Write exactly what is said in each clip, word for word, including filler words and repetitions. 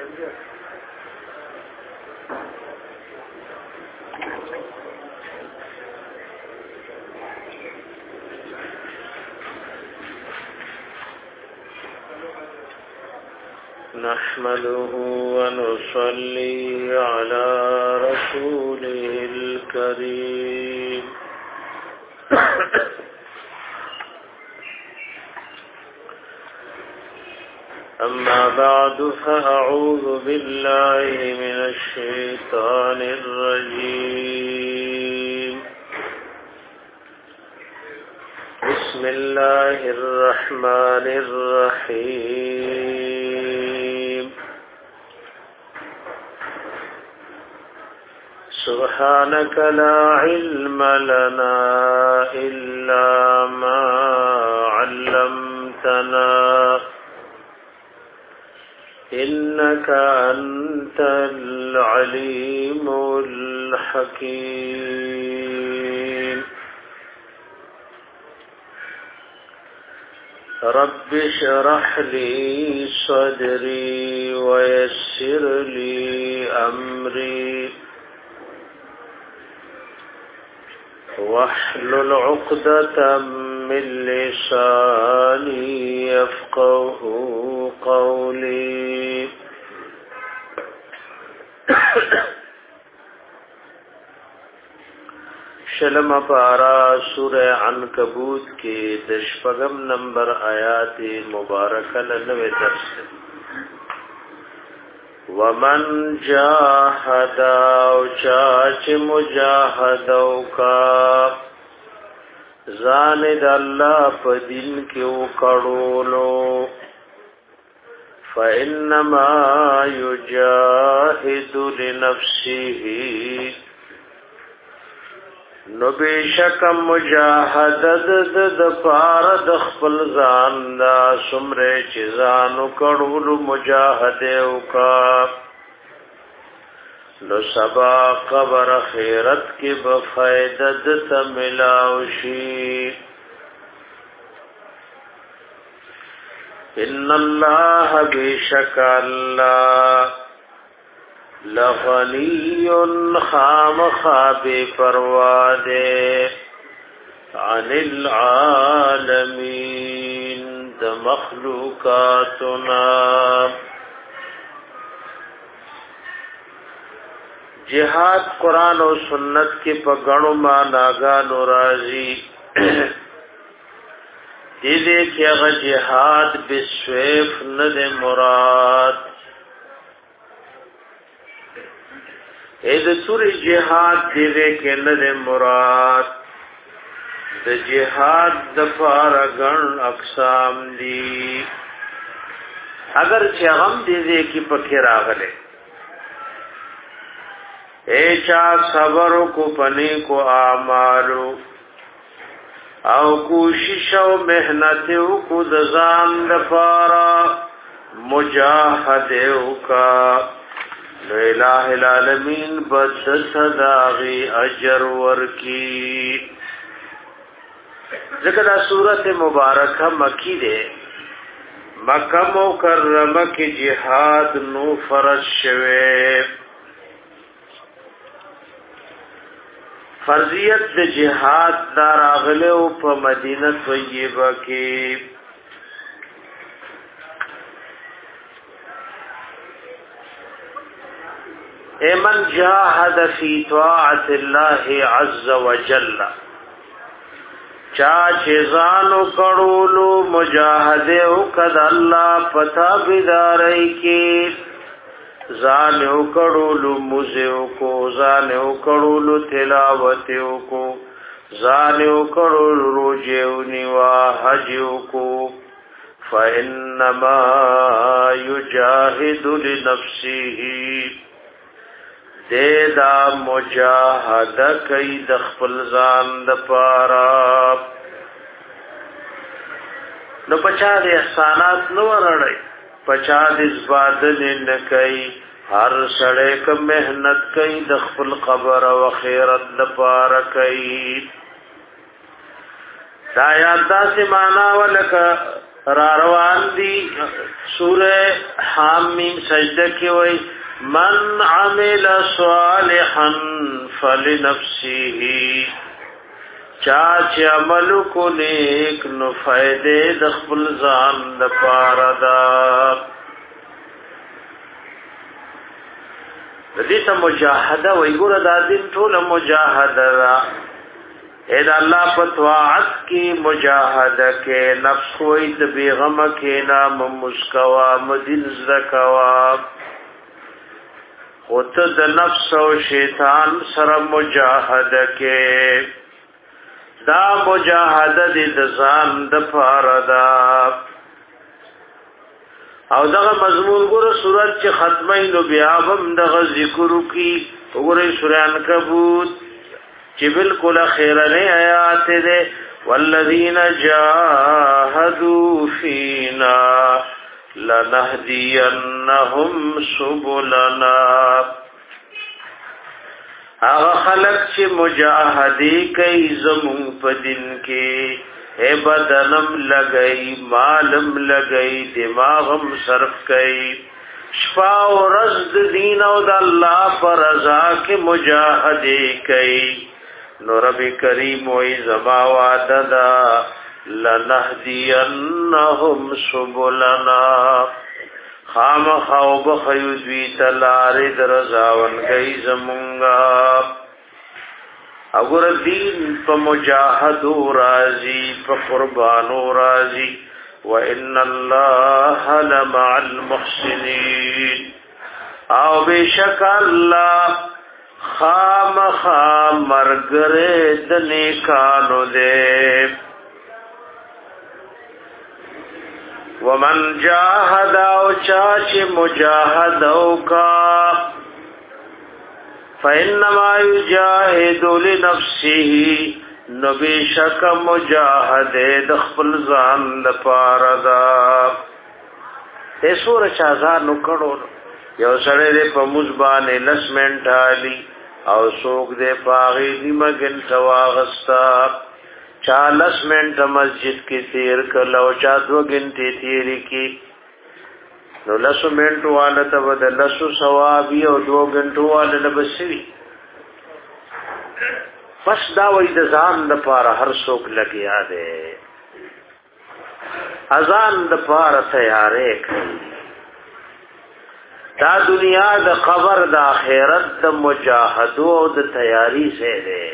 نحمده ونصلي على رسوله الكريم أما بعد فأعوذ بالله من الشيطان الرجيم بسم الله الرحمن الرحيم سبحانك لا علم لنا إلا ما علمتنا إنك أنت العليم الحكيم رب اشرح لي صدري ويسر لي أمري واحلل عقدة من لساني يفقه قولي شلم پارا سورہ عنکبوت کے دشپغم نمبر آیات مبارکہ نوے درس ومن جاہد او چاچ مجاہدو کا زاند اللہ پا دن کیو کڑولو فإنما يجاهد لنفسه نو بیشک مجاهد د پار د خپل ځان دا سمره چې ځانو کړول مجاهده وکا نو سبا قبر خیرت کې به فائدہ د تملاوشي ان الله بیشک الله لغنی خام خواب پرواده عن العالمین د مخلوقاتنا جہاد قرآن و سنت کے پگڑو معناگانو رازی دیدے کہ اگر جہاد بسویف ند مراد اید سور جہاد دیدے کہ ند مراد د جہاد دفار گن اقسام دی اگر چغم دیدے کی پکر آگلے اے چا صبرو کو پنی کو آمالو او کوشش او محنت کو دزان دفارا مجاہد او کا الہ العالمین بد صداغی اجر ورکی ذکر سورت مبارکہ مکی دے مکہ مکرمہ کی جہاد نو فرض شوے فرضیت د جهاد دار اغله او په مدینه طیبه کې ایمن جاهد فی طاعت الله عز وجل چا چزانو کړولو مجاهده او کد الله پتا بيدارای کې زانو کړولو مزیو کو زانو کړولو تلاوتیو کو زانو کړولو روجو نیوا حجو کو فانما یجاهد لنفسه دیدا مجاهده کوي د خپل ځان د پاره نو پچا د احسانات نو ورړی پچا دس بادل نکای هر سړی ک مهنت کای د خپل قبر او خیرت لپاره کای دا یاد داسې معنا ولک را روان دی سوره حامیم سجده کی وای من عمل صالحا فلنفسه چا چې عمل کو نیک نو فائدې د خپل ځان لپاره ده. د دې ته مجاهده وای ګوره د دین ټول مجاهده ده. اې د الله په طاعت کې مجاهده کې نفس وای د بیغم کې نام مسکوا مدین زکوا او ته د نفس او شیطان سره مجاهده کې دا مجاهده د ځان د پاره ده. او دغه مضمون ګوره سورۃ چې ختمه نو بیا هم دغه ذکر کی وګوره سورۃ عنکبوت چې بالکل اخیرنه آیات ده والذین جاهدوا فینا لنهدینهم سبلنا. هغه خلق چې مجاهدی کوي زمون په دین کې اے بدنم لګئی مالم لګئی دماغم صرف کوي شفا او رزق دین او د الله پر رضا کې مجاهدی کوي نو رب کریم وې زما وعده دا لنهدینهم سبلنا خام خواب خیوزوی تلاری درزاون گئی زمونگا. اگر دین پا مجاہدو رازی پا قربانو رازی وَإِنَّ اللَّهَ لَمَعَ الْمُحْسِنِينَ او بیشک اللہ خام خام مرگر دنیکانو دے. ومن جاهد او چاچ مجاهد او کا فإنما يجاهد لنفسه نبی شک مجاهد د خپل ځان لپاره دا. ای سور چازا نو کړو یو سره دې په مزبانه لسمنټ علی او سوق دې پاغي نیمګن تواغستا چالس منٹ مسجد کی تیر کلو چا دو گنٹی تیری کی نو لسو منٹ والا تا بدا لسو ثوابی او دو گنٹو والا لبسوی بس داوی د ځان د پاره هر څوک لګیا دی اذان د پاره تیارې کړي. دا دنیا د قبر د آخرت د مجاهدو او د تیاری سے دی.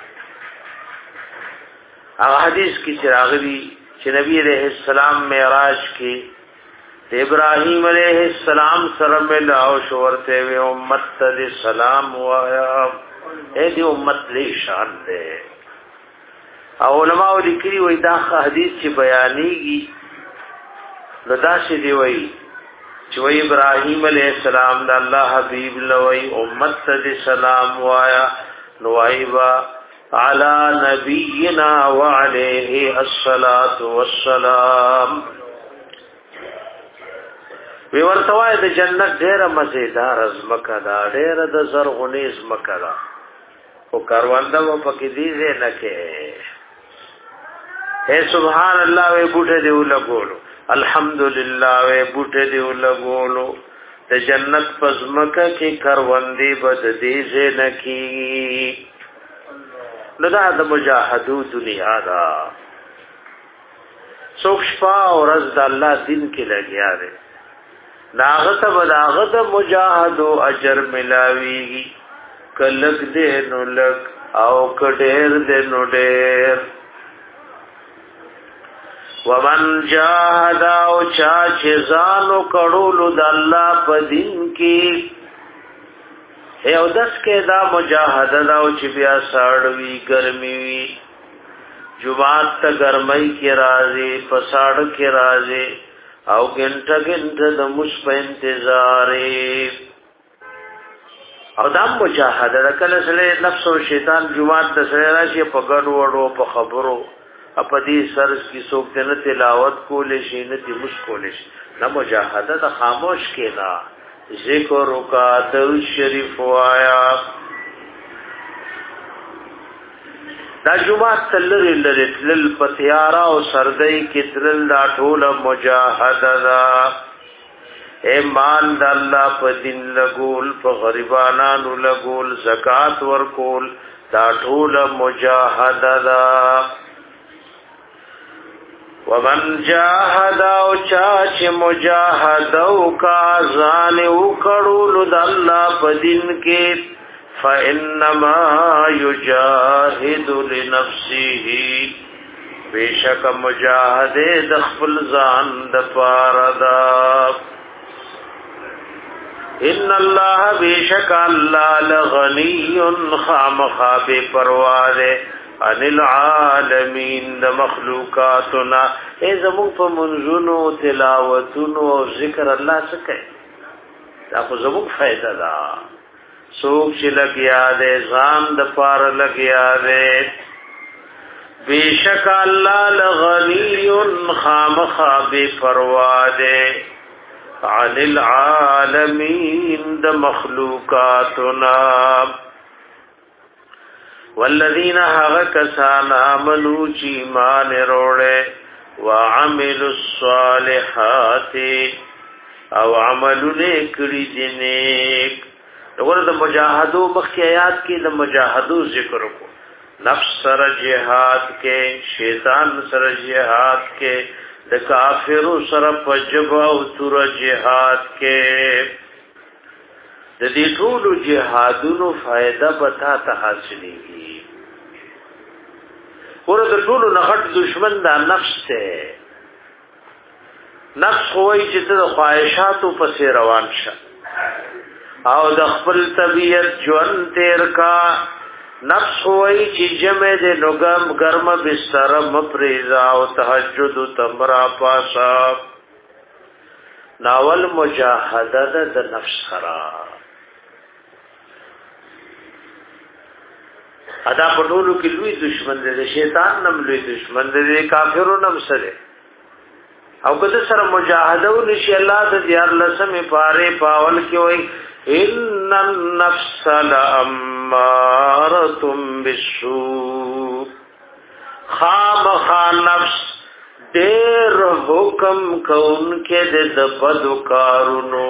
هغه حدیث کی چراغلی چې نبی علیہ السلام معراج کې ابراهیم علیہ السلام سره ملاو شو ورته وی امت ته سلام وایا اے دی امت لې شان ده. او علماء لیکلي وای دا حدیث چې بیانېږي نو دا چې دی وای چې وای ابراهیم علیہ السلام د الله حبیب لوی امت ته سلام وایا نو وایوا على نبينا وعليه الصلاة والسلام. وی ورتوای د جنت ډیره مزیدار ازمکه دا ډیره د زرغونی ازمکه دا او کاروانده و پکې دی نه کې اے سبحان الله وی بوټه دی ولګولو الحمدلله وی بوټه دی ولګولو د جنت پزمکه کې کاروندې بد دی نه کې نو دا د مجاهدو دنیا دا څوک شپه او ورځ د الله دین کې لګیا دی داغت بداغت مجاهدو اجر ملاویږي کلک دې نو لک او کډیر دې نو ډیر. ومن جاهد او چا چې ځانو کړولو د الله په دین کې او دس کې دا مجاهده دا او چې بیا ساړوي ګرمي وي جمعات ته ګرمۍ کې راځي پساړ کې راځي او ګنټه ګنټه د مش په انتظار او دا مجاهده کله سره نفس او شیطان جمعات ته سره راشي په ګډ وړو په خبرو په دې سر کې څوک نه تلاوت کولې شي نه دې مش کولې شي نه مجاهده د خاموش کې نه ذکر کا در شریف وایا دا جمعه تلری لری تلل پتیارا او سردی کې تلل دا ټول مجاهده دا ایمان د الله په دین لګول په غریبانو لګول زکات ورکول دا ټول مجاهده دا ومن جاهد او چاچ مجاهد او کا ځان وکړو د الله په دین کې فانما یجاهد لنفسه بیشک مجاهده د خپل ځان د پاره دا ان الله بیشک الله لغنی خامخاب پرواز ان العالمین د مخلوقاتنا ای زمون په منځونو تلاوتونو او ذکر الله څخه دا خو زمون فائدہ ده سوک چې لګیا دې ځان د پار لګیا دې بیشک الله لغنی خامخا بے پروا دې عن العالمین د مخلوقاتنا والذین هغه کسان آمنوا چې ایمان وروړي وعملوا الصالحات او عملونه کړی دي نیک دغه د مجاهدو مخکې آیات کې د مجاهدو ذکر کو نفس سره جهاد کې شیطان سره جهاد کې د کافرو سره پجب او تور جهاد کې د دې ټول جهادونو فائدہ پتا ته حاصلېږي ورته د ټول نغټ دشمن دا نفس ته نفس خوای چې د خواهشاتو پسې روان شه او د خپل طبیعت ژوند تیر کا نفس ہوئی چې جمع دې نوګم ګرم بستر مپریزا او تهجد تمرا پاسا ناول مجاهده د نفس سره ادا پټولو کې لوی دشمن دی شیطان نم لوی دشمن دی کافرو نم سره او کله سره مجاهده ونشي الله د دیار لسمه پاره پاول کې وای ان النفس لاماره بالسوء خامخ نفس ډېر حکم کون کې د بدو کارونو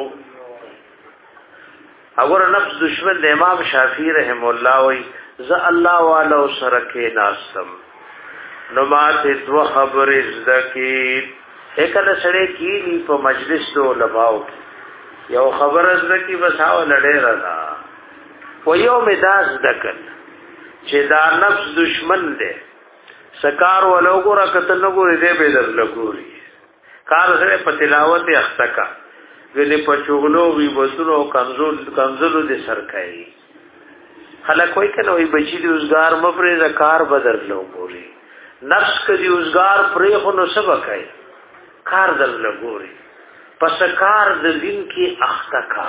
اگر نفس دشمن د امام شافعی رحم الله وای ز الله والا سره کې ناسم نو ماته دو خبرې زدکی اکله سره کې په مجلس ته لباو یو خبر زدکی بساو لړې راځه و یو مداز دکل چې دا نفس دشمن دی سکار ولو ګره کته نو ګورې دې به در لګوري کار سره په تلاوت اختکا ویلې په چوغلو وی وسرو کمزور کمزورو دې سرکای خلک وای کنه وای بچی دې روزګار مپرې زکار بدر لو ګوري نفس کدي روزګار پرې خو نو سبقای کار در لګوري پس کار د دین کې اختکا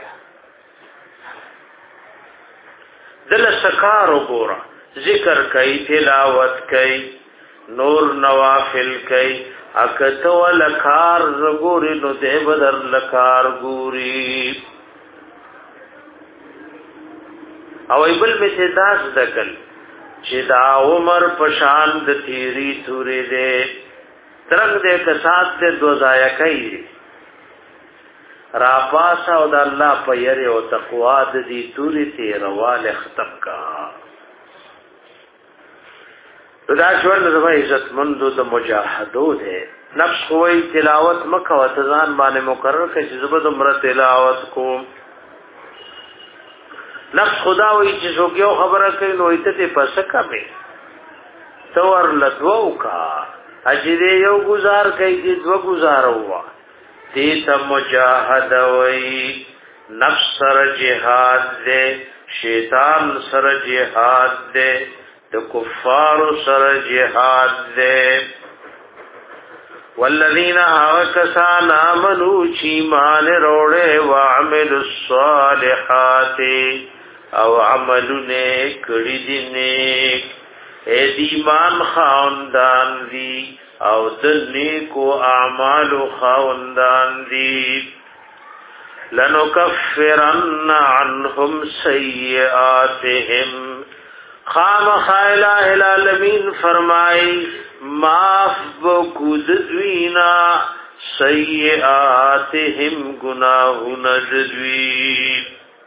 دل سکار وګورا ذکر کوي تلاوت کوي نور نوافل کوي اکته ولکار زګوري نو دې بدر لکار ګوري او ایبل می داس دکل چې دا عمر پشان د تیری تورې دې ترنګ دې کسات دې دوزایا کوي را پاسا او د الله په یری او تقوا د دې تورې ته رواله ختم کا دا ژوند د عزت مندو د مجاهدو ده نفس خوې تلاوت مکه او تزان باندې مقرر کړي چې زبد عمر تلاوت کو نفس خدا وی چې څوک یو خبره کوي نو ایته پس کبه تور لدوو کا اجری یو گزار کوي چې دو گزار هوا دې ته مجاهد وی نفس سره جهاد دې شیطان سره جهاد دې د کفار سره جهاد دې والذین آکسان آمنوا چی مان روڑے وعملوا الصالحات او عملونه کړي دي نیک اے دیمان خاوندان دی او د نیکو اعمال خاوندان دی لنکفرن عنهم سیئاتهم خام خائلہ العالمین فرمائی معاف بکود دوینا سیئاتہم گناہون ددوی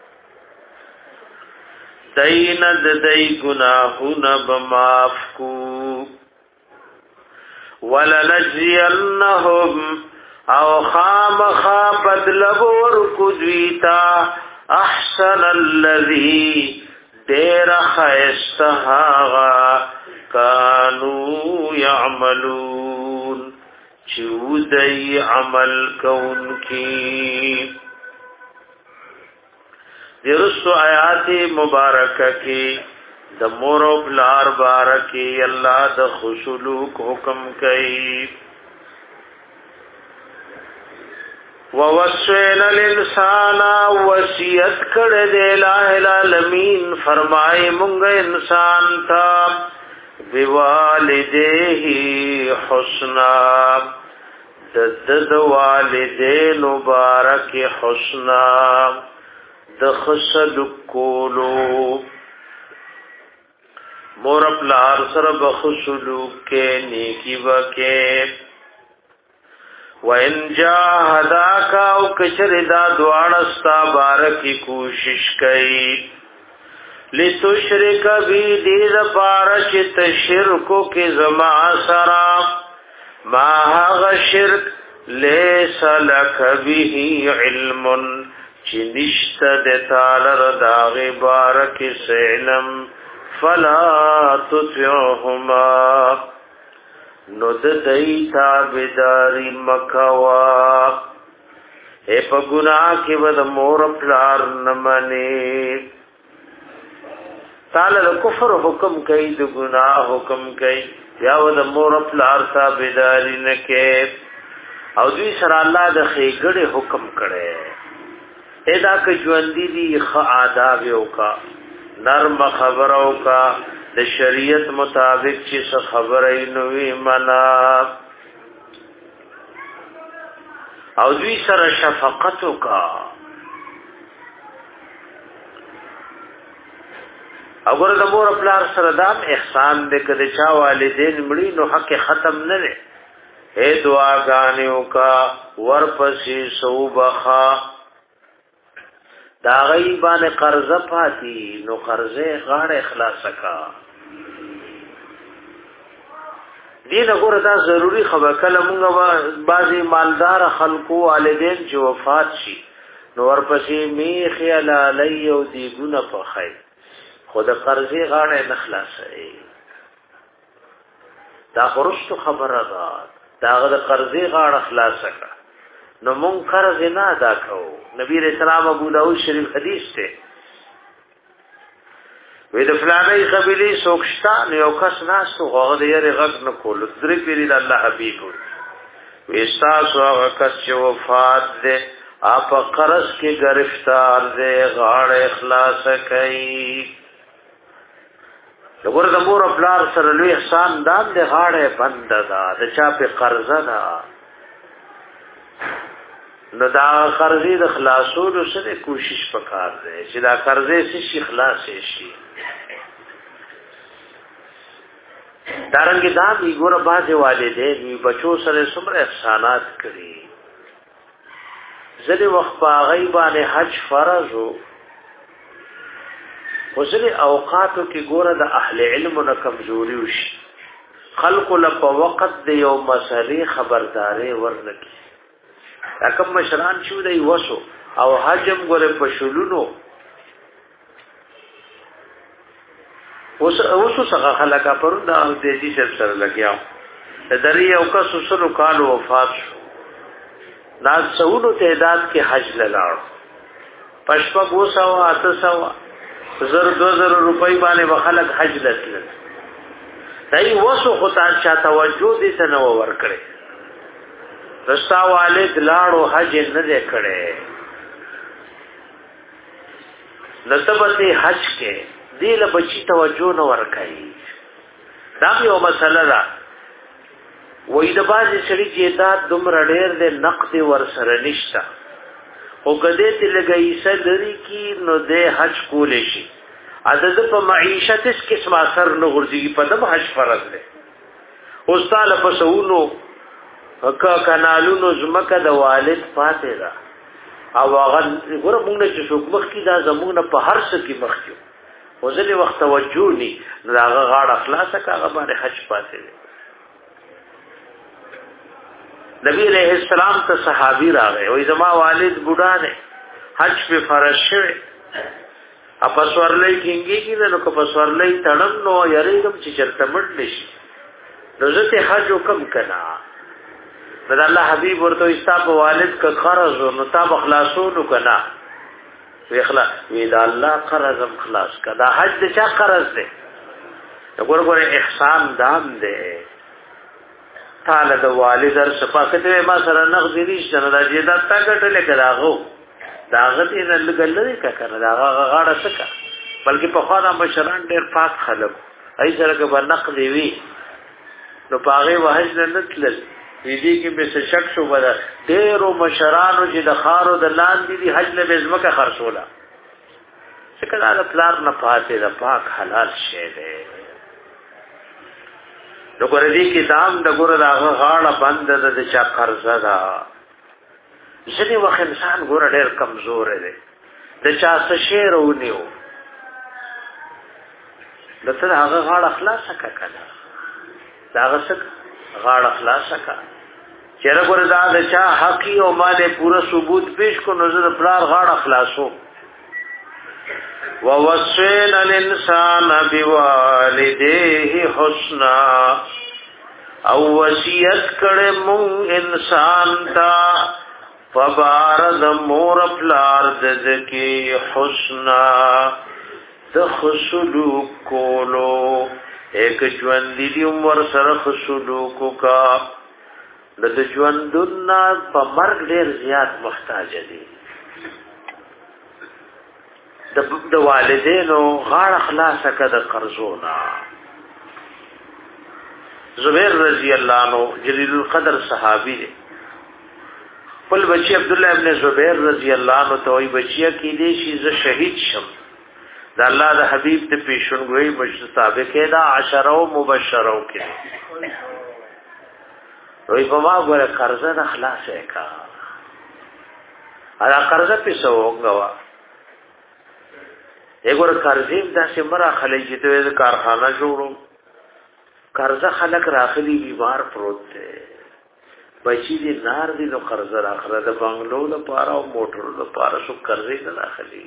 دیند دی گناہون بمعاف کو ولنجزینہم او خام خواب بدلبور کدویتا احسن الذی دیر خیستہاغا کانو یعملون چودئی عمل کون کی درست آیات مبارکہ کی د مور او پلار بارکی اللہ د خسلوک حکم کئی ووصینا الانسان وصیت کړه د الٰه العالمین فرمائے مونږ انسان تا بوالدیه حسنا د د والدین مبارک حسنا د خسلوک کولو مور پلار سره بخسلوک کې نیکی وکې وَإِنْ جَاهَدَاكَ او کچر دا دوانستا بارکی کوشش کئی لِتُشْرِكَ بِي دید پارچت شرکو کی زما سرا ما هغ شرک لیس لک به علم چی نشت دتالر داغ بارکی سعلم فلا تطعهما نو د دای تابعداري مکوا اے په ګناه کې ود مور پلار نه منی تعالی د کفر حکم کوي د ګناه حکم کوي یا ود مور پلار تابعداري نه کې او دوی سره الله د خېګړې حکم کړي ادا ک ژوند دي خ آداب یو کا نرم خبرو کا د شریعت مطابق چې څه خبرې نوې منا او دوی سره شفقت وکا اگر د مور خپل سره دام احسان دې کده چا والدین مړي نو حق ختم نه لري اے دعا غانیو کا ورپسې صوبخا دا غیبان قرضه پاتی نو قرضه غاړه اخلاص کا دین وګوره دا ضروری خبر کله مونږه بعضی مالدار خلقو والدین چې وفات شي نو ورپسې می خیال علی او دی ګونه په خیر خود قرضه غاړه نخلاصي دا خرست خبره ده دا غد قرضه غاړه خلاص کا نو مونږ قرض نه ادا کوو نبی رسول الله ابو داود شریف حدیث ته وې د فلانه قبيله سوکشتان یو کس ناس تو غوغه دې رغ نه کول درې پیری د الله حبيب وې تاسو هغه کس چې وفات دې اپ قرض کې گرفتار دې غاړه اخلاص کوي وګوره د مور خپل سره لوی احسان دان دې غاړه بند ده د چا په قرضه ده نو دا قرضې د خلاصولو سره کوشش وکړ دې چې دا قرضې شي خلاص شي دارنګه دا دی ګوره بازه والدین وی بچو سره څومره احسانات کړی زله وخت په غیبانه حج فرض وو وزله اوقاتو کې ګوره د اهل علم نه کمزوري وشي خلق له په وخت د یو مسلې خبرداري ورنکي کوم مشران شو دی وسو او حجم ګوره په شلونو اوس اوس څنګه خلک پروندا او دیسی سره لګیاو د درې او کا سوسلو کال وفات شو ناز سونو تعداد کې حج لاړ پښپا ګوساو اته سو زر دو زر روپۍ باندې وخلک حج لتل دای وسو خدای چا توجه دې سنو ور کړې رستا والد لاړو حج نه دې کړې نسبته حج کې دې له بچی توجه نه ور کوي دا یو مسله ده وې د بازي سړي جیدات دومره ډېر دې نقد ور سره نشتا او کده ته لګي سدري کی نو دې حج کول شي عدد په معیشت اس قسم اثر نه ورځي په دغه حج فرض دی اوس تعالی په سونو کا کانالونو زمکه د والد پاتې ده او هغه ګوره موږ نه چې څوک مخ کی دا زموږ نه په هر څه کې مخ کیو او ځلې وخت توجه ني هغه غاړه خلاصه کاغه باندې حج پاتې ده نبی علیہ السلام ته صحابي راغی او زما والد بوډا دی حج په فرض شوی اپس ورلې کینګي کې نو کو پس ورلې تړم نو یریږم چې چرته مړ نشي نو زه حج وکم کنا دا الله حبیب ورته استاب والد کا قرض نو تاب خلاصونو کنا وی اخلاص وی دا الله قرض خلاص کدا حج د چا قرض دی وګور ګور احسان دام دی تعالی د والد در صفاقته ما سره نغد نشته نه دا جیدات تا کټل کراغو داغه دې نه لګل کا کنه دا غاړه سکا بلکې په خوا د مشران ډېر پاک خلک ای سره کې بنقد وی نو پاغه وحج نه تلل دې کې به څه شک شو بل ډېرو مشرانو چې د خارو د لاندې دي حج له بزمکه خرصوله څنګه دا پلان نه پاتې د پاک حلال شی دی نو ګور دې کې دام د ګور دا غاړه بند ده د چا قرضه ده ځینې وخت انسان ګور ډېر کمزور دی د چا څه شی رونیو دته هغه غاړه خلاصه کړه دا غسک غاړه خلاصه کړه چیرې ګور دا د چا حق او مال پورا ثبوت پیش کو نظر پلار غاړه خلاصو ووصينا الانسان بوالديه حسنا او وصیت کړه مون انسان تا فبارد مور پلار دزکی حسنا د خسلو کولو ایک ژوندې دی عمر سره خسلو کو کا د ژوندنا په مرګ ډیر زیات محتاج دي د والدینو غاړه خلاصه کړه قرضونا زبیر رضی الله عنه جلیل القدر صحابی دی خپل بچی عبد الله ابن زبیر رضی الله عنه ته وی بچیا کې دې شي ز شهید شم د الله د حبیب ته پیشنګوي مشتابه دا عشره او مبشره کې وی په ما غره قرضه د خلاصه کا ا قرضه په سوغوا ایګور قرضې د سمرا خلک چې د کارخانه جوړو قرضه خلک راخلي بیمار پروت دی بچی دی نار دی نو قرضه راخره د بنگلو لپاره او موټر لپاره شو قرضې نه راخلي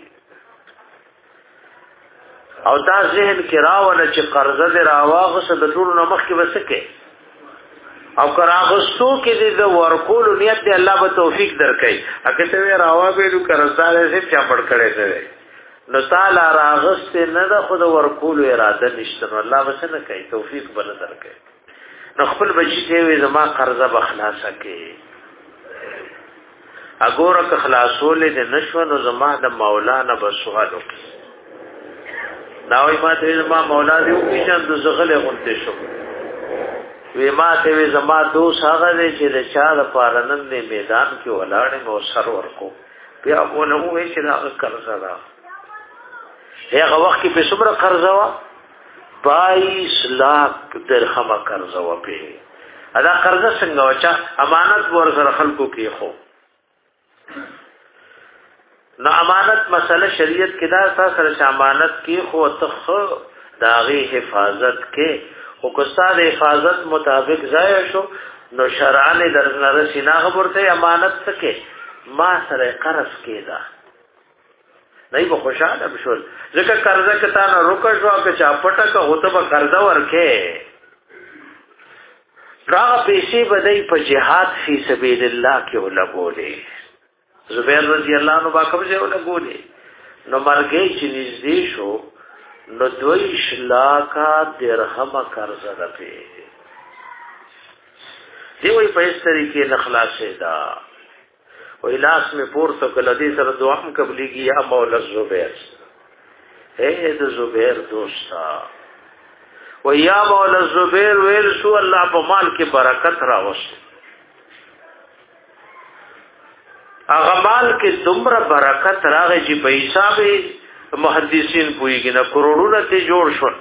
او دا ذهن کې راول چې قرضه دی راواغه د ټول نو مخ کې وسکه او کراغستو کې د ورکول نیت دی الله به توفیق درکړي اګه ته راوابې نو قرضدار یې چا پړ کړي دی نو تعالی راغست نه د خود ورکول اراده نشته الله وسنه کوي توفیق بل درکړي نو خپل بچی ته وي زما قرضه بخلاصه کې اګوره که خلاصولې د نشو نو زما د مولانا بسوالو ناوي ما ته زما مولا دی او پیژن د زغله غونته شو وی ما ته وي زما دوست هغه دی چې د چا د پارنن دی میدان کې ولاړ نو سر ورکو بیا مونږ وې چې دا قرضه ده هغه وخت کې په څومره قرضه وا بائیس لاکھ درهم قرضه وا په ادا قرضه څنګه وچا امانت ور سره خلکو کې خو نو امانت مسله شریعت کې دا سره امانت کې خو ته داغي حفاظت کې او کستاد حفاظت مطابق ځای شو نو شرعن درنه سینا خبرته امانت څخه ما سره قرض کېدا نه به خوشاله بشول ځکه قرضه کته نه روکه شو که چا پټه که هوته به قرضه ورکه راغه پیسې بدای په جهاد فی سبیل الله کې ولګولې زبیر رضی الله عنه باکم ځای ولګولې نو مرګې چې نږدې شو نو دوی شلاکا درهم قرضه ده په دی وی په اس طریقې نخلاصې دا و الاس میں پور تو کلدی سر دعام قبلیگی یا مولا زبیر اے د زبیر دوستا و یا مولا زبیر ویل سو اللہ په مال کې برکت راوست هغه مال کې دومره برکت راغی چې په حساب محدثین پویږي نه کروڑونه ته جوړ شو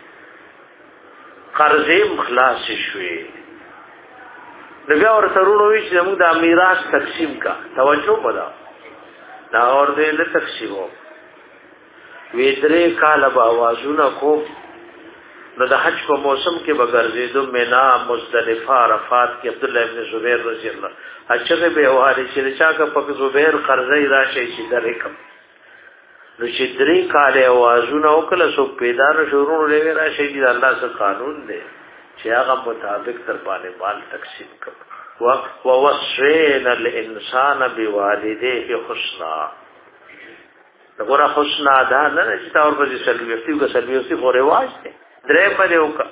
قرضې مخلاص شوي نو بیا ورته ورونوي چې موږ د میراث تقسیم کا توجه ودا دا اور دې له تقسیمو وې درې کال به आवाजونه کو نو د حج په موسم کې بغرزیدو مینا مزدلفه عرفات کې عبد الله ابن زبیر رضی الله اچھا به واره چې چا کا په زبیر قرضې راشي چې درکم نو چې درې کال आवाजونه وکړه سو پیدا نه شروع لري راشي چې الله څخه قانون دی چې هغه مطابق تر باندې مال تقسیم کړ او وصينا الانسان بوالديه حسنا دغه حسنا دا نه چې تا ور په سلويستي او سلويستي خو رواج دی درې باندې وکړه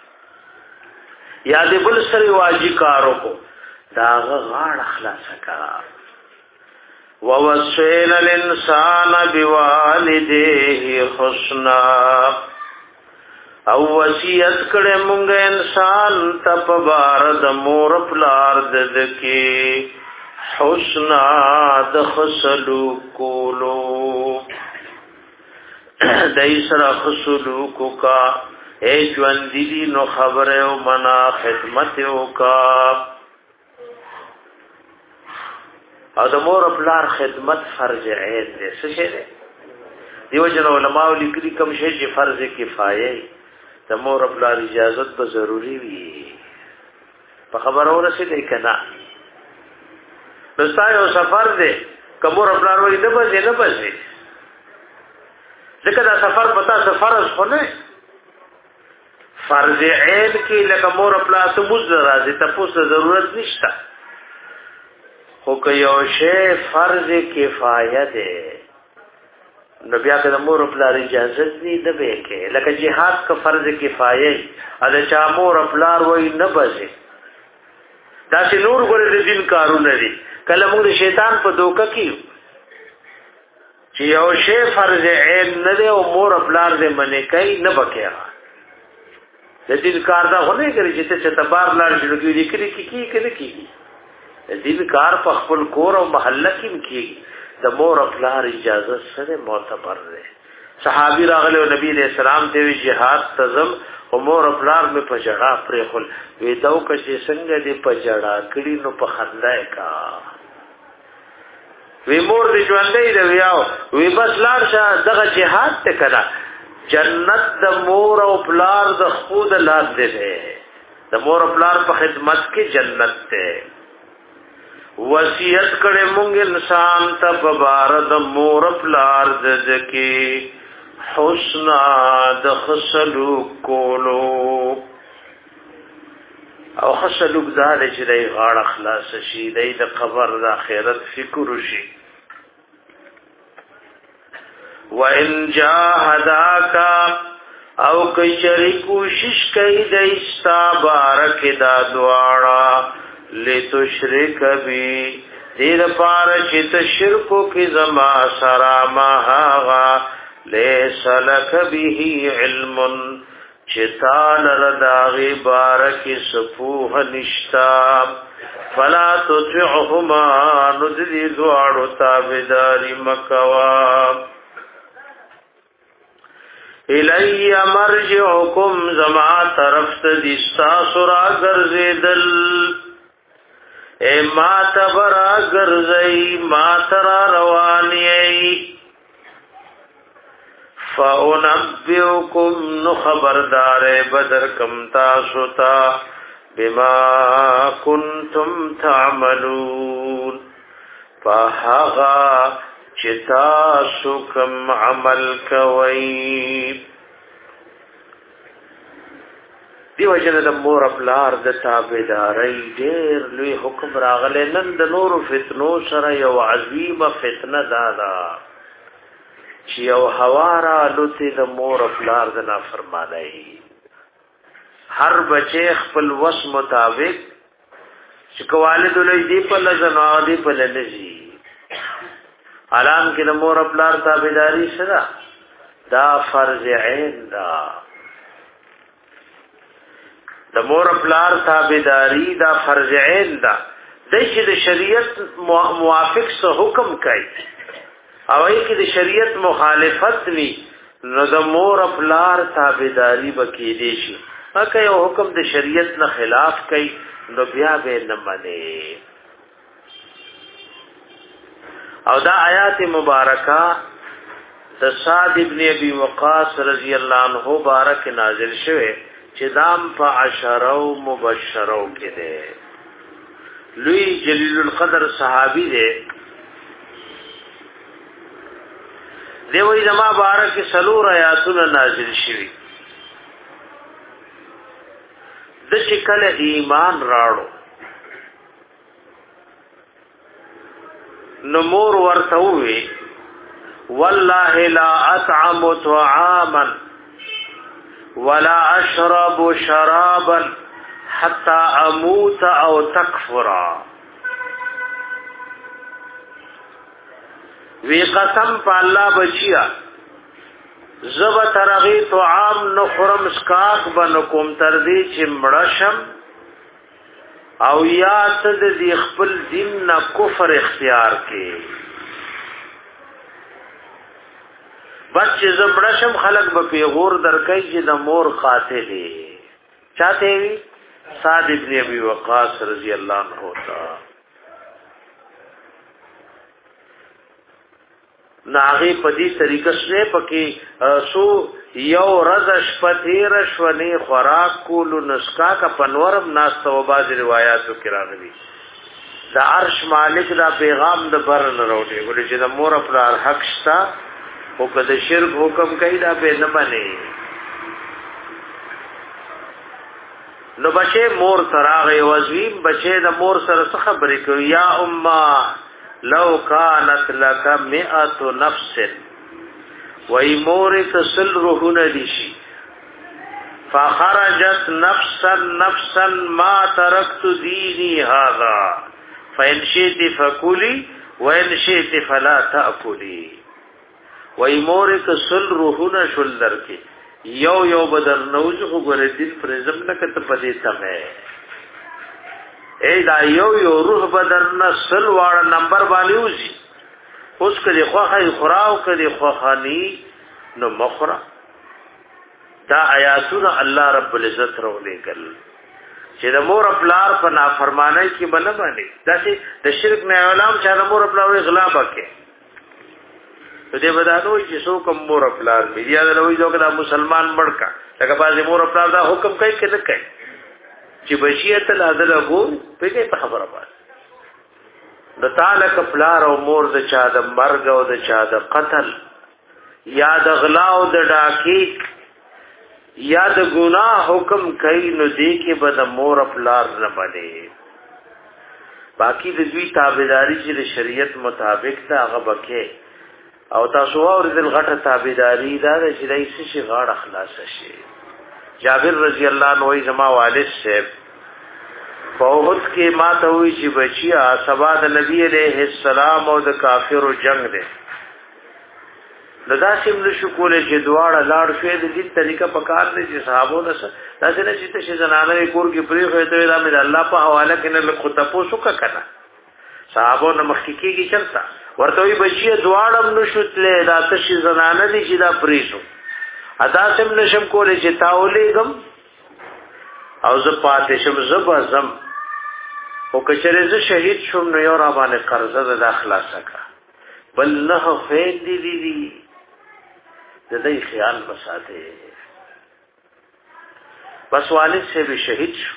یاد بل سره واجی کارو کو دا غاړه خلاص کړه ووصينا الانسان بوالديه حسنا او وصیت کړه مونږ انسان ته په بار د مور پلار د کې حسنا د خسلو کولو دای سره خسلو کو کا اے ژوند دي نو خبره او منا خدمت وکا او د مور پلار خدمت فرض عین دي څه شي دي دیو جن علماء لیکلي کوم شی چې فرض کفایه د مور پلار اجازت به ضروری وي په خبرو رسېږي کنا دستایو سفر دې کومور پلار وې نه بځې نه بځې ځکه دا سفر پتا سفرز خو نه فرض عین کې لکه مور پلار ته مز راځي تاسو ضرورت نشته خو که یو شی فرض کفایه ده نو بیا که د مور پلار اجازه دی نه به کې لکه جهاد کا فرض کفایه ا د چا مور پلار وای نه بځي دا چې نور غره د دین کارونه دي کله موږ شیطان په دوکه کې چې یو شی فرض عین نه دی او مور پلار دې منې کوي نه بکیا د دین کار دا ونه کوي چې ته تبار لار جوړ کړي کړي کی کی کړي کی د دین کار په خپل کور او محله کې کیږي د مور پلار اجازه سره معتبر ده صحابي راغله نبی علیہ السلام ته جهاد تزم او مور پلار می په جړه پرې خل وې داو کچې څنګه دې په جړه کړي نو په خندای کا وی مور دې ژوندې دی ویاو وی بس لار شه دغه جهاد ته کړه جنت د مور او پلار د خود لاد دی د مور او پلار په خدمت کې جنت ته وصیت کړه مونږ انسان ته په بار د مور پلار د کې حسنا د خسلو کولو او خسلو زاد چې د غاړه خلاص شي د قبر د آخرت فکر شي وان جاهداک او کچری کوشش کوي د استبارک دا دواړه لتشرک بی دیر پار چت شرکو کی زما سرا ماها لیس لک به علم چتال رداغی بارک سفوح نشتا فلا تطعهما ندلی دوارو تابداری مکوا الی مرجعکم زما طرف تدستا سرا گرزیدل اے ما تبرا گرزئی ما ترا روانی فَأُنَبِّئُكُمْ نُخَبَرْدَارِ بدر کم تاسوتا بما کنتم تعملون فَحَغَا چتاسوکم عمل کوئی دیو جن د مور خپلار د تابعداري ډېر لوی حکم راغله نن د نور فتنو سره یو عظیمه فتنه دادا چې یو حوارا لته د مور خپلار د نافرمانی هر بچي خپل وس مطابق چې کوالد له دې په لزنه دې په لنجي علام کې د مور خپلار تابعداري سره دا فرض عین دا د مور پلار تابعداري دا فرض عین دا د چې د شریعت موافق سره حکم کوي او ای کې د شریعت مخالفت ني نو د مور خپلار تابعداري وکې دي شي هکه یو حکم د شریعت نه خلاف کوي نو بیا به نه مني او دا آیات مبارکه د سعد ابن ابي وقاص رضی الله عنه بارک نازل شوه چې دام په عشرو مبشرو کې ده لوی جلیل القدر صحابي ده دی وی زما بارک سلور آیاتونه نازل شوی د شکل ایمان راړو نمور ورتوي والله لا اطعم طعاما ولا اشرب شرابا حتى اموت او تكفر وی قسم په الله بچیا زب ترغی طعام نخرم سکاک بنکم تردی چې مړشم او یا تد دی خپل دین نه کفر اختیار کې بچ زبړشم خلق به پیغور درکې چې د مور قاتل دی چاته وی سعد ابن ابي وقاص رضی الله عنه تا ناغي پدی طریقه سره پکې سو یو رز شپتیر شونی خوراک کول نسکا کا پنورم ناس تو باز روایتو کې راغلي دا عرش مالک دا پیغام د برن وروړي ولې چې د مور خپل حق شتا او کله شرک حکم کوي دا به نه مني نو بچي مور تراغه وزویم بچي د مور سره څه خبرې کوي یا امه لو كانت لك مئة نفس وای مورت سل روحونه دي فخرجت نفسا نفسا ما تركت ديني هذا فإن شئت فكلي وإن شئت فلا تأكلي وای مورت سل روحونه شل درکې یو یو بدر نوځ خو ګره دین پرزم نه کته پدې تمه اے دا یو یو روح بدر نسل واړه نمبر باندې وځي اوس کله خوخه خوراو کله خوخانی نو مخرا دا آیاتونه الله رب العزت رولې ګل چې د مور خپلار په نافرمانی کې بل باندې دا چې د شرک نه اعلان چې د مور خپلار غلا وکړي ته دې ودانو چې څوک مور خپلار بیا د لوی ځکه دا مسلمان مړکا لکه بازي مور خپلار دا حکم کوي کې نه کوي چې بشیت العدل ابو په دې په خبره باندې د تعالی کپلار او مور د چا د مرګ او د چا د قتل یا د غلا او د ډاکی یا د ګناه حکم کوي نو دې کې به د مور خپلار نه باندې باقی د دوی تابعداري چې د شریعت مطابق ته هغه بکې او تاسو ورته غټه تابعداري دا چې دای شي غاړه خلاص شي جابر رضی الله عنه وی زما والد صاحب فوحد کې ما ته وی چې بچیا سبا د نبی عليه السلام او د کافرو جنگ دی لدا سیم له شکول چې دواړه لاړ شوې د دې طریقه په کار دي چې صحابو نه داسې نه چې ته زنانه کور کې پری خو ته د الله په حواله کې نه خطبو شو کنه صحابو نه مخکې کېږي چلتا ورته وی بچیا دواړه نو شتله دا ته زنانه دي چې دا پری شو ادا سم نشم کولې چې تاولېګم او زه پاتې شم زب زم او کچره زه شهید شوم نو یو را باندې قرضه د داخله سکا بل نه فین دي دي دي د دې خیال بساته بس والد سے بھی شهید شو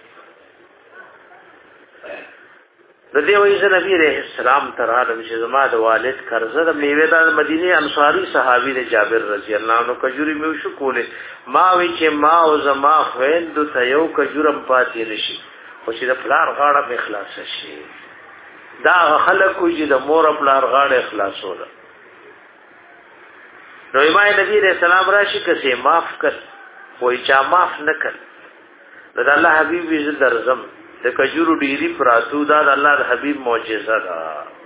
د دې وایي نبی عليه السلام تراله چې زما د والد قرضه د میوه د مدینه انصاری صحابي د جابر رضی الله عنه کجوري مې شو کوله ما وی چې ما او زما خويند ته یو کجورم پاتې نشي خو چې د پلار غاړه به اخلاص شي دا خلکو چې د مور پلار غاړه اخلاصول نو ایمای نبی عليه السلام راشي کسه معاف کړ وای چا معاف نکړ د الله حبيب عزت درزم د کجورو ډيري پراتو دا د الله د حبيب معجزه ده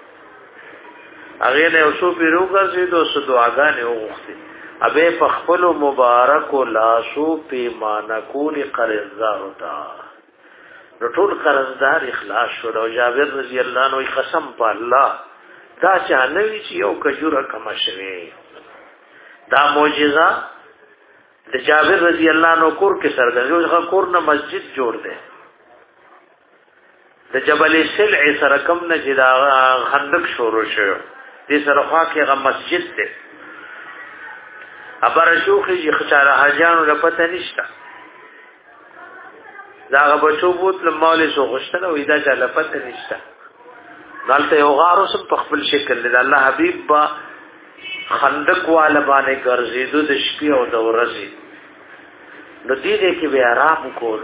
هغه له اوسو پیروګر سي دوه دعاګانې وغوښتي ابه په خپل مبارک او لاسو پیمانه کول قرضدار وتا نو ټول قرضدار اخلاص شو او جابر رضی الله عنه قسم په الله دا چانوي چې یو کجوره کم شوي دا معجزه د جابر رضی الله عنه کور کې سرګرځو کور نه مسجد جوړ دی د جبل سلع سره کم نه جدا خندق شروع شو دې سره خوا کې غ مسجد دی ابر شوخي خچاره حاجانو لپته نشته دا غ بچو بوت مولوی سو غشتنه وې دا چا لپته نشته دالته یو غارو سم په خپل شکل د الله حبيب با خندق والا باندې ګرځېدو د شپې او د ورځې نو دې دې کې به آرام کولو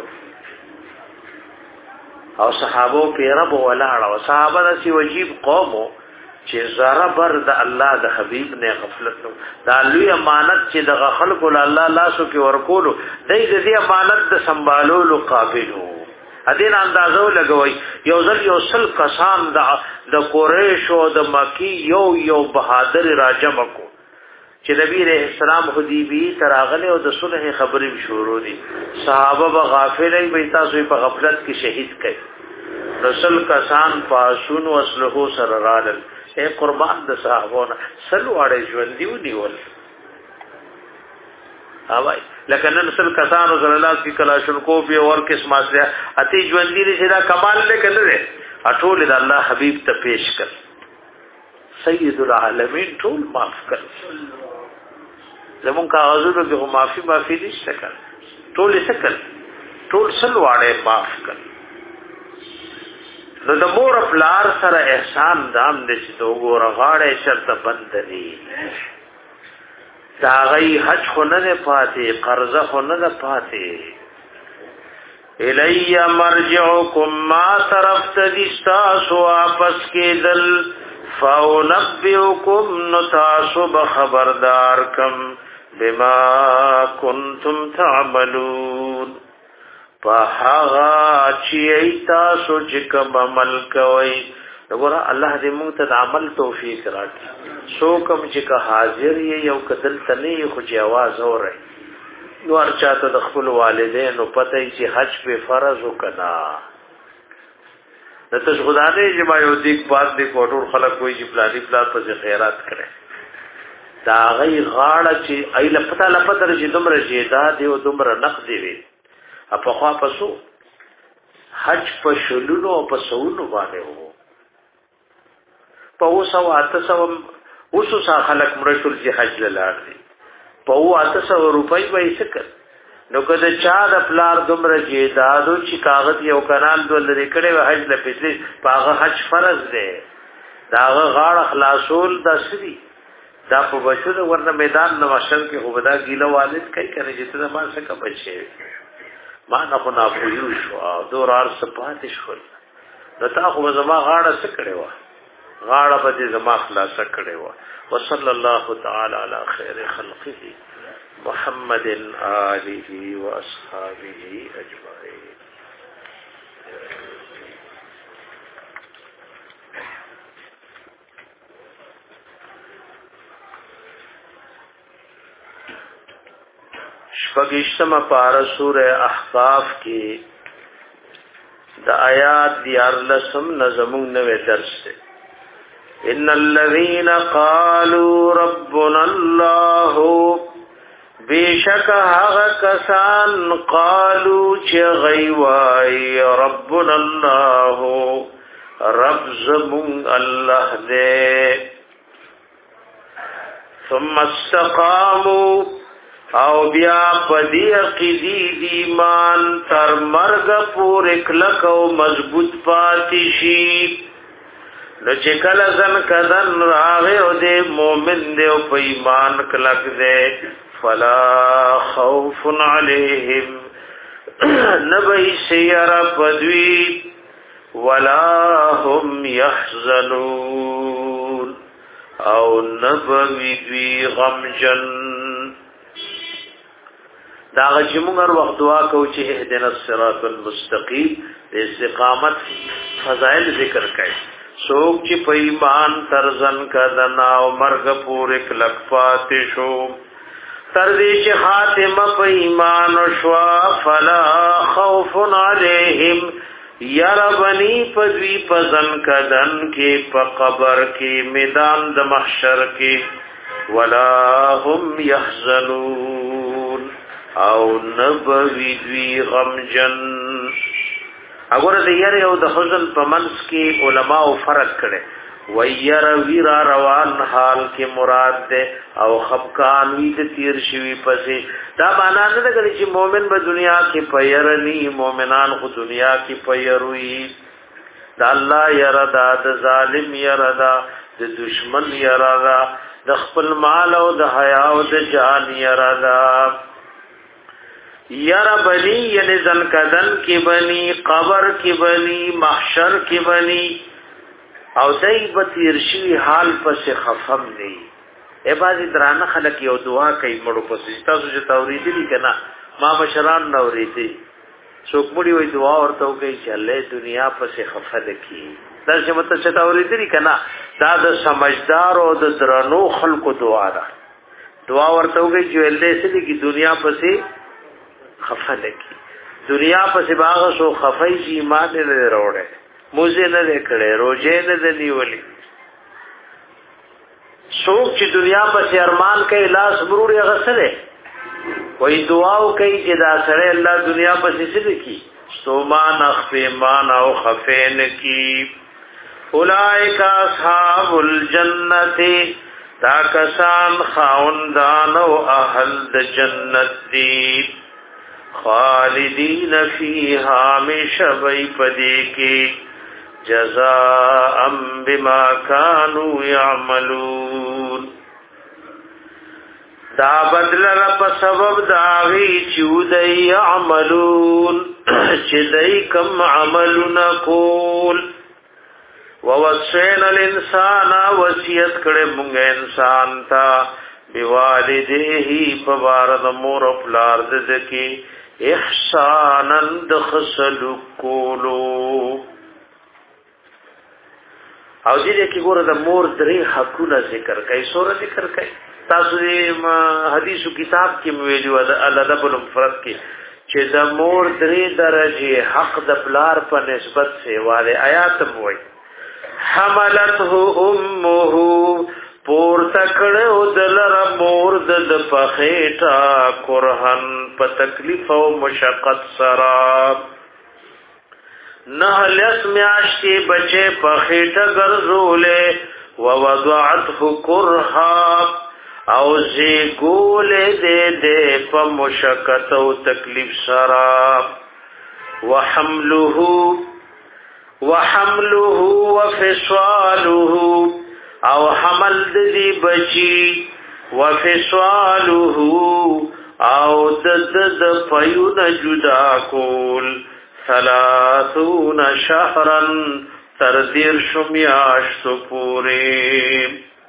او صحابو په رب ولاړ او صحابه د سی وجيب قومو چې زره بر د الله د حبيب نه غفلت نو دا لوی امانت چې د خلق ول الله لاسو کې ورکولو دې دې امانت د سنبالولو قابلو ادین اندازو لګوي یو ځل یو سل کسان د د قریش او د مکی یو یو بهادر راجم کو چې نبی رحم السلام حدیبی تراغله او د صلح خبرې شروع دي صحابه به غافلې به تاسو په غفلت کې شهید کړي رسول کسان پاسون وسلو سره رالل اے قربان د صحابونو سلو اړې ژوند دیو نیول اوای لکه نن سل کسانو صلی الله علیه کلاشن کو به اور کس ماسه اتی ژوند دي چې دا کمال نه کړل اټول د الله حبیب ته پیش کړ سید العالمین ټول معاف کړ زمون کاغذونو کې معافي معافي نشته کړ ټول یې سکل ټول سلو اړې معاف کړ نو د مور پلار سره احسان دام دې چې دوغور غاړې شرط بند دي دا غي حج خو نه پاتې قرضه خو نه پاتې الی مرجعکم ما طرف تدستاسو واپس کېدل فاونبئکم نتاسو بخبردار کم بما کنتم تعملون فحغا چی ایتاسو چکم عمل کوئی نگورا اللہ دې مونږ ته عمل توفیق راکړي سو کم چې که حاضر یې یو کدل تنه خو چې आवाज اوري نو ارچاته د خپل والدینو پته چې حج په فرض وکنا د تشغدانه جما یو دیک باز دی کوټور خلک کوئی چې پلاني پلان په خیرات کړي دا غي غاړه چې ای لپته لپته چې دومره جیدا دی او دومره نقد دی په خوا پسو حج په شلونو او په سونو باندې وو په اوسو اتسو اوسو سا خلق مرشل چې حج لاله دي په او اتسو روپۍ به سکر نو کده چا د پلار دومره جیدادو چې کاغذ یو کنال دول لري کړي و حج لپسې پاغه حج فرض دی داغه غاړه خلاصول د سری دا په بشو ورنه میدان نو مشن کې وبدا ګیله والد کوي کنه چې ته ما څه کا بچي ما نه خو نه پویو شو دور ار صفات شول نو تا خو زما غاړه څه کړي و غاړه به زما خلاص کړي و وصلی الله تعالی علی خیر خلقه محمد آله واصحابه اجمعین شپږشتم پارا سورہ احقاف کې د آیات دیارلسم نظمون نوې درس ده ان الذين قالوا ربنا الله بیشک هغه کسان قالوا چې غیوای ربنا الله رب زمون الله دې ثم استقاموا او بیا پدی عقیدی دی ایمان تر مرگ پور اکلک او مضبوط پاتی شی نو چکل زن کدن راغی او دے مومن دے او پا ایمان کلک دے فلا خوف علیہم نبی سیر پدوی ولا هم یحزنون او نبوی دوی غمجن دا چې موږ هر وخت دعا کوو چې اهدنا الصراط المستقيم د استقامت فضائل ذکر کړي څوک چې په ایمان ترزن کدنا او مرګ پورې کلک پاتې شو تر دې چې خاتمه په ایمان او شوا فلا خوف عليهم یار بنی پدوی پزن کدن کې په قبر کې میدان د محشر کې ولا هم يحزنون او نبوی دوی غمجن. اگر د یاره او د حزن په منځ کې علماء فرق کړي ویر ویرا روان حال کې مراد ده او خفقان وی د تیر شوی پسې دا معنا نه ده چې مؤمن به دنیا کې پیرني مؤمنان خو دنیا کې پیروي دا الله یردا د ظالم یردا د دشمن یردا د خپل مال او د حیا او د جان یردا. یرا بنی یعنی زن کدن کی بنی قبر کی بنی محشر کی بنی او دای بتیر شوی حال پس خفم دی. ای بازی درانه خلق یو دعا کوي مړو پس تاسو چې توریدلی کنا ما بشران نوریدي څوک مړي وي دعا ورته کوي چې الله دنیا پس خفل کی دا چې مته چې توریدلی کنا دا د سمجدار او د درنو خلقو دعا ده. دعا ورته کوي چې الله سړي کی دنیا پس خفل کی دنیا پس باغ سو خفای چې ایمان نه وروړي موزه نه کړي روزه نه دیولي څوک چې دنیا پس ارمان کوي لاس مروري غسله وای دعاو کوي چې دا سره الله دنیا پس څه کی سومان اخفمان او خفین کی. اولائک اصحاب الجنت دا کسان خاوندان او اهل د جنت دی خالدین فیها مشبی پدی کی جزاء بما كانوا يعملون دا بدل رب سبب داوی چودای يعملون چدای کم عملنا کول. ووصينا الانسان وصیت کړه موږ انسان ته بوالديه فبارد مور پلار دکی احسانا دخسل کولو. او دې کې ګوره د مور درې حقونه ذکر کوي سورہ ذکر کوي تاسو دې حدیثو کتاب کې ویلو الادب المفرد کې چې د مور درې درجه حق د پلار په نسبت سیواله آیات موي حملته امه پور تکړو دلر مور د پخېټا قرهن په تکلیف او مشقت سره نه لس میاشتې بچې په خېټه ګرځولې ووضعته کرها او زی ګولې دې دې په مشقت او تکلیف سره وحمله وحمله وفصاله او حمل دې بچي وفصاله او د د پيون جدا کول ثلاثون شهرا تردیر شمیاشت پوری.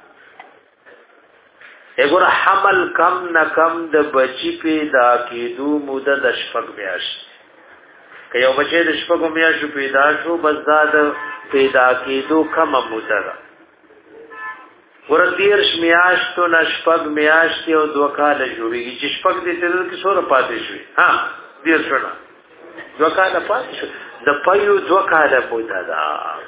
اگر حمل کم نکم د بچی پیدا کیدو موده د شپږ میاشت که یو بچی د شپږ میاشتو پیدا شو بس دا د پیدا کیدو کم موده ده. ور دیرش میاشتو نه شپږ میاشتې او دوه کاله جوړیږي چې شپږ دې تل کې سره پاتې شوي ها دیرش نه دو کاله پاتې شو د پيو دو کاله پوتا دا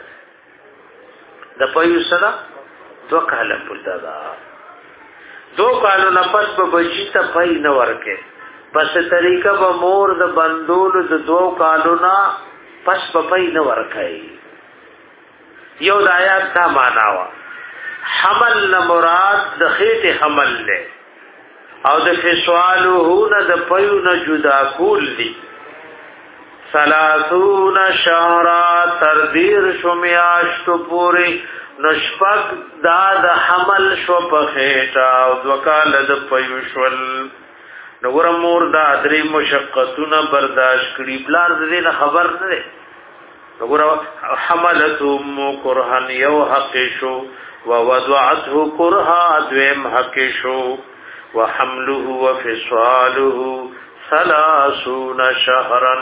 د پيو سره دو کاله پوتا دا دو کالو نه پس به بچی ته پي نه ورکه پس طریقه به مور د بندول د دو کالو نه پس به پي نه ورکای. یو د آیات دا معنا وا حمل نه مراد د خېټه حمل له او د فسوالو نه د پيو نه جدا کول دي. ثلاثون شهرا تردیر شمیاشتو پوری نشپک دا د حمل شو په خېټه او دوکاله د پيوشول نور مور دا درې مشقتونه برداشت کړي بلار دې نه خبر نه نور حملتهم کرهن یو حق شو ووضعته کرها دویم حق شو وحمله وفصاله ثلاثون شهرا.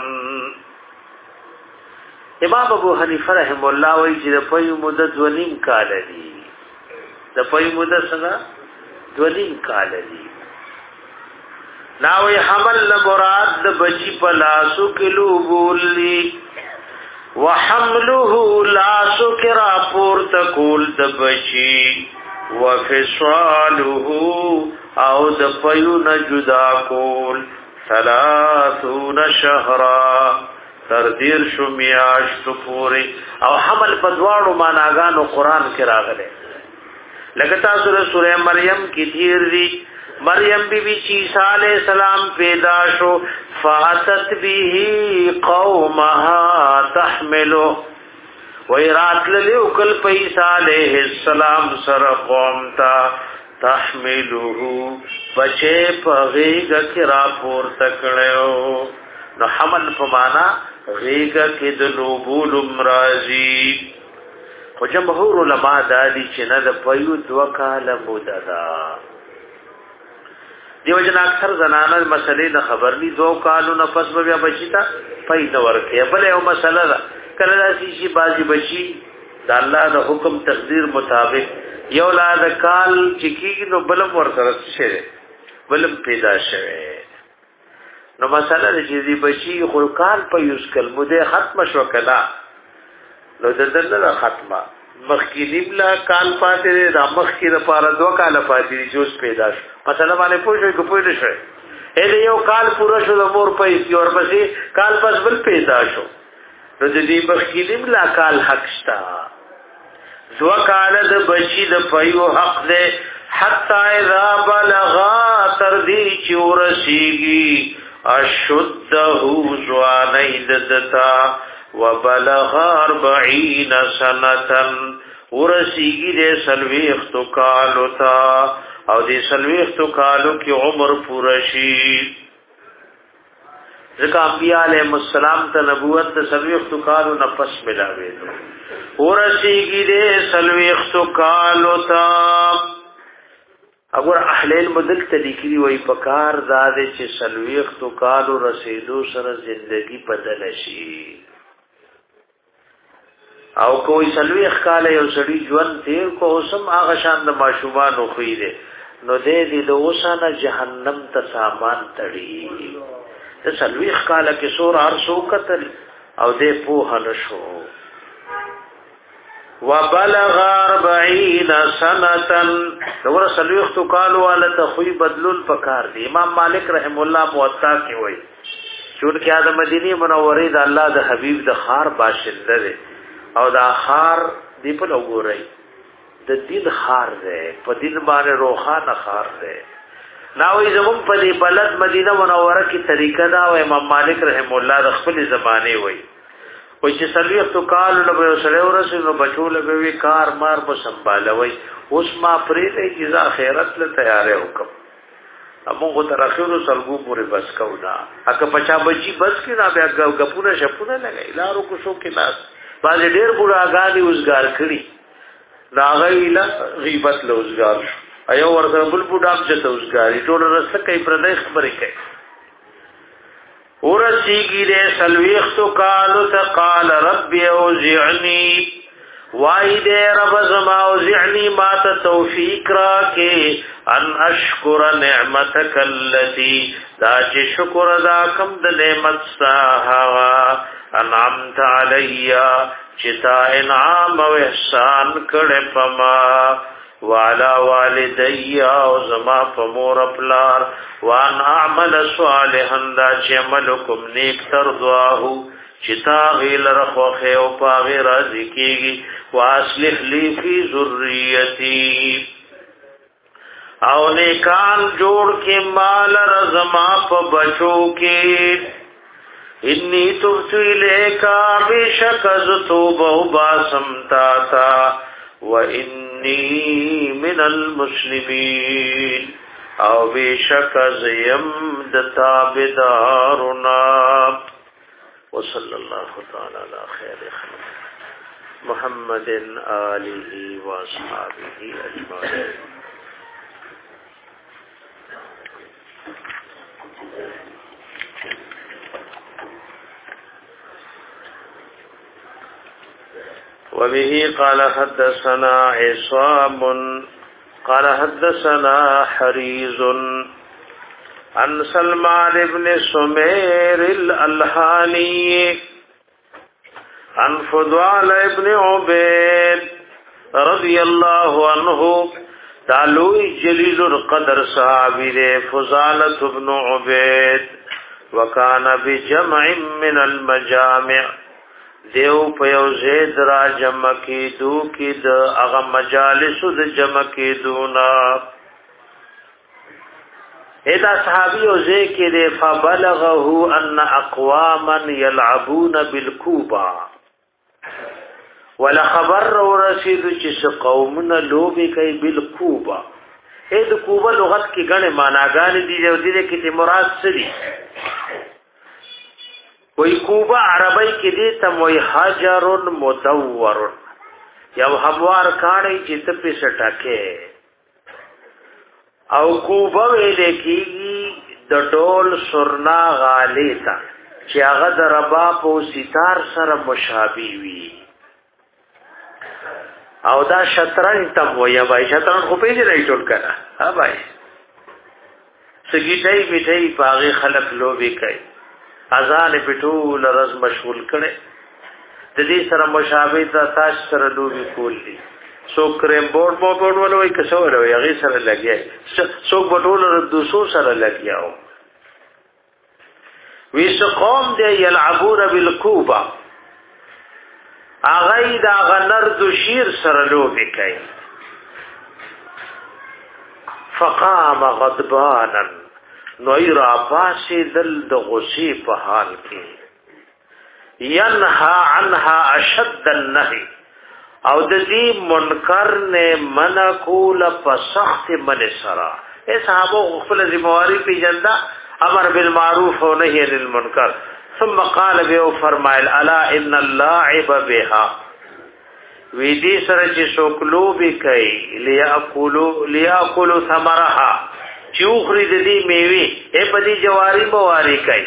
امام ابو حنیفه رحم الله وی چې د پيو مدت ونیم کال دی د پيو مدت څنګه ونیم کال دی. ناوی حمل مراد د بچی په لاسو کې لوبولي وحمله لا سکرا پور تکول د بچی وفصاله او د پیو نه جدا کول ثلاثون شهرا تر دیر شو میاشت پوری او حمل بدواړو معناګانو قران کې راغله لکه تاسو سورہ مریم کې تیر دی مریم بی بی عیسی علیہ السلام پیدا شو فاتت به قومها تحملو ویرات لیو کل پیسا علیہ السلام سر قومتا تحملوه بچے پغیگ کرا پور تکڑیو نو حمل پمانا غیگ کد نوبول امرازی خو جمهور علماء دادی چنه د پیو دوکال مددا دیو جن اکثر زنانه مسلې نه خبر ني دو کالو نه پس بیا بچی تا پیدا ورکه بل یو مسله ده کله داسي شي بازي بچی د الله د حکم تقدیر مطابق یو لا د کال چکی نو بلم ور سره شه بلم پیدا شوه نو مسله چې دی بچی خو کال په یوز کل مده ختم شو کلا نو د دنه ختمه مخکی نیملا کال پاتې د مخکی د پاره دوه کال پاتې جوس پیدا شو مثلا باندې پوښتنه کوی نه شي اې یو کال پورا شو د مور په یو اور پسې کال پس بل پیدا شو نو د دې مخکی نیملا کال حق شتا دوه کال د بچی د پيو حق ده حتا اذا بلغا تر دې چې ورسیږي اشده زوانید دتا وبلغ اربعین سنتن ورسیگی دے سلویخت کالو تا او دے سلویخت کالو کی عمر پورشی ذکا انبیاء علیہ السلام تا نبوت تا سلویخت کالو نفس ملاوے دو ورسیگی دے سلویخت کالو تا اگر احلیل مدل تلیکلی وی پکار دادے چه سلویخت کالو رسیدو سر زندگی بدل شی او کوئی سلوی اخکال یو سړی ژوند تیر کو اوسم هغه شان د ماشومان خو دې نو دې دې د اوسانه جهنم ته سامان تړي ته سلوی اخکال کې سور هر سو قتل او دې په نشو وبلغ اربعین سنتن نور سلوی اخکال والا ته خو بدلول پکار دی امام مالک رحم الله موطا کې وای چون کې د مدینه منورې د الله د حبیب د خار باشنده دی او دا خار دی په لګورای د دین خار دی په دین باندې روخانه خار دی ناوې زمون په دې بلد مدینه منوره کې طریقه دا او امام مالک رحم الله د خپل زمانه وای او چې سلوي تو کال له سره ورسې نو بچول به وی کار مار په سنبالوي اوس ما پرې ته اجازه خیرت له تیارې حکم امو تر اخیرو سلګو پورې بس کو دا اګه بچا بچي بس کې نه بیا غپونه شپونه لګي لارو کو شو کې ناس باز ډیر بوډاګانی اوسګار کړي راغیلا غیبت له اوسګار ایو ورته بل بوډام چې ته اوسګاری ټول رسته کوي پردې خبرې کوي ورسیږي دې سلويختو قالو تقال رب اوزعني وای دې رب زما اوزعني ما ته توفیق راکې ان اشکر نعمتک التي دا چې شکر ادا کوم د نعمت ساها انعمت علیا چتا انعام و احسان کړه پما وعلى والدي او زما پمور پلار وان اعمل صالحا دا چې عملکم نیک ترضاه چتا غیل رخوخه او پاغه راضی کیږي واصلح لي فی ذریتی او نیکان جوړ کې مال رزما په بچو کې انی تبت الیکا بشک زتوبه باسم تاتا و انی من المسلمین او بشک زیم دتا بدارنا وصلی اللہ تعالی علی خیر خلق محمد آلہ و اصحابہ اجمعین وبه قال حدثنا عصام قال حدثنا حريز عن سلمان بن سمير الألهاني عن فضال ابن عبید رضی اللہ عنہ تعلوی جلیل القدر صحابی دے فضالت ابن عبید وکانا بجمع من المجامع دیو پیو زید را جمع کی دو کی دا اغا مجالس دا جمع کی دونا ایدا صحابی او ذکر فبلغه ان اقواما يلعبون بالكوبا ولا خبر ورسید چې قومنا لوبي کوي بالكوبا اې د کوبا لغت کې غنه معناګان دي او دې کې ته مراد څه دي وای کوبا عربی کې دې ته وای حجر مدور یو هموار کاڼي چې ته په سټکه او کوبا ویل کېږي د ډول سرنا غالی تا چې هغه د رباب او ستار سره مشابه وي او دا شطرنج تم ویا بھائی شطرنج خو پیږي نه ټول کړه ها بھائی سګیټای میټای باغی خلق لوبي کوي اذان پټول رز مشغول کړي د دې سره مشابه د تاج سره لوبي کول دي سو کریم بورډ مو بورډ ولوي کسو ولوي هغه سره لګیای سو بټول ر دوسو سره لګیاو ویس قوم دې یلعبون بالکوبا اغه دا غنر د شیر سره لوبي کوي فقام غضبانا نویرا پاسی دل د غصی په حال کې ینها عنها اشد النهی او د دې منکر نه منع کول په سخت من سرا اے صحابه خپل ذمہواری پیجندا امر بالمعروف و نهی عن المنکر ثم قال به فرمایل الا ان اللاعب بها وی دې سره چې شوکلو به کوي لیاکلوا لیاکلوا ثمرها چوخری د دې میوه اے په دې جواری بواری کوي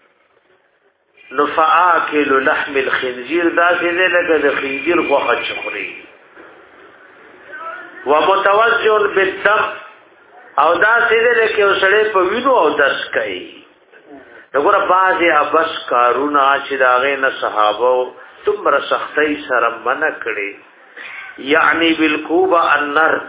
نفعاکل لحم الخنزير دا څه لکه د خنزیر غوښه چخري ومتوجه بالدم او دا څه لکه وسړې په وینو او دس کوي دغه بعضی ابس کارونه چې داغه نه صحابه تمره سختي سره منع کړي یعنی بالکوبا النرد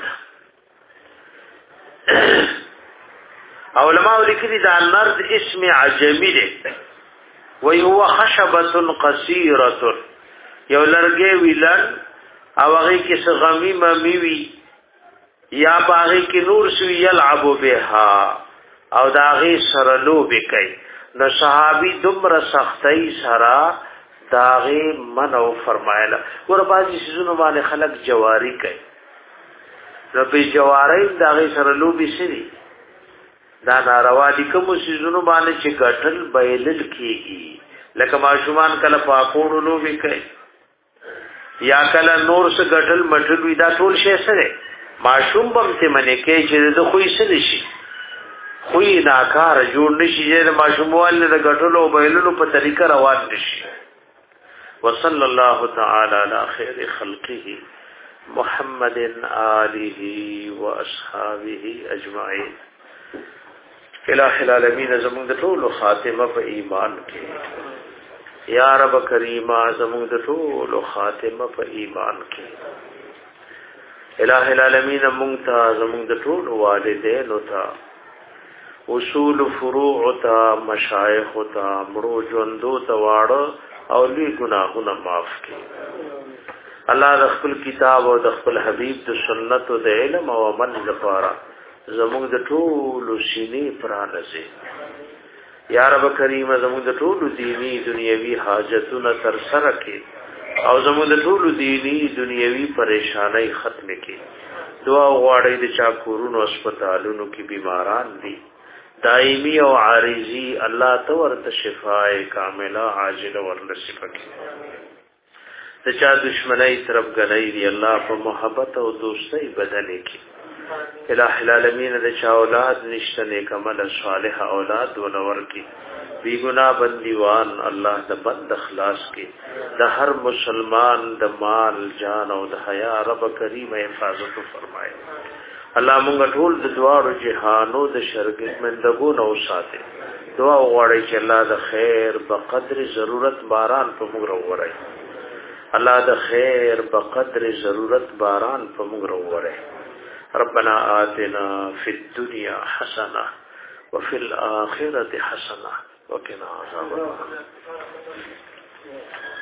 علماء لیکلي دا النرد اسم عجمی دی وی هو خشبه قصيره یو لرګي ویلن او هغه کې سغمی ممی وی یا باغی کې نور سو یلعب بها او داغه سره لوب کوي نو صحابي دمر سختي سره داغه منو فرمایله ور بازي سيزونو باندې خلق جواری کوي نو په جواری داغه سره لوب شي دا ناروا دي کوم سيزونو باندې چې ګټل بایلل کیږي لکه ماشومان کله پاکونو لوبي کوي یا کله نور څه ګټل مټل وي دا ټول شي سره ماشوم بم ته منې کې چې د خوې سره شي خوې ناکار جوړ نشي چې ماشوموال د ګټلو بایللو په طریقه روان نشي وصلی الله تعالی علی خیر خلقه محمد آله واصحابه اجمعین الہ العالمین زمون د ټول خاتمه په ایمان کې یا رب کریم زمون د ټول خاتمه په ایمان کې الہ العالمین مونږ ته زمون د ټول والدین او ته اصول فروع ته مشایخ ته مړو ژوندو ته واړه او لوی ګناهونه معاف کړي الله د خپل کتاب او د خپل حبیب د سنت او د علم او عمل لپاره زموږ د ټولو سینې پرانځي یا رب کریم زموږ د ټولو دینی دنیوي حاجتونه تر سره کړي او زموږ د ټولو دینی دنیوي پریشانای ختم کړي دعا غواړي د چا کورونو هسپتالونو کې بیماران دي دائمی او عارضی الله تو ورته شفاء کامله عاجله ورنصیب کړي د چا دشمنی طرف غنۍ دی الله په محبت او دوستۍ بدل کړي الہ العالمین د چا اولاد نشته نیک عمل صالح اولاد ونور کی بی گناہ بندیوان الله د بند اخلاص کی د هر مسلمان د مال جان او د حیا رب کریم حفاظت فرمائے الله مونږ ټول د دعاو جهانو د شرګ مندګو نو ساته دعا غواړي چې الله د خیر په قدر ضرورت باران په موږ وروړي الله د خیر په قدر ضرورت باران په موږ وروره. ربنا آتنا فی الدنیا حسنه وفي الآخرة حسنه وقنا عذاب النار.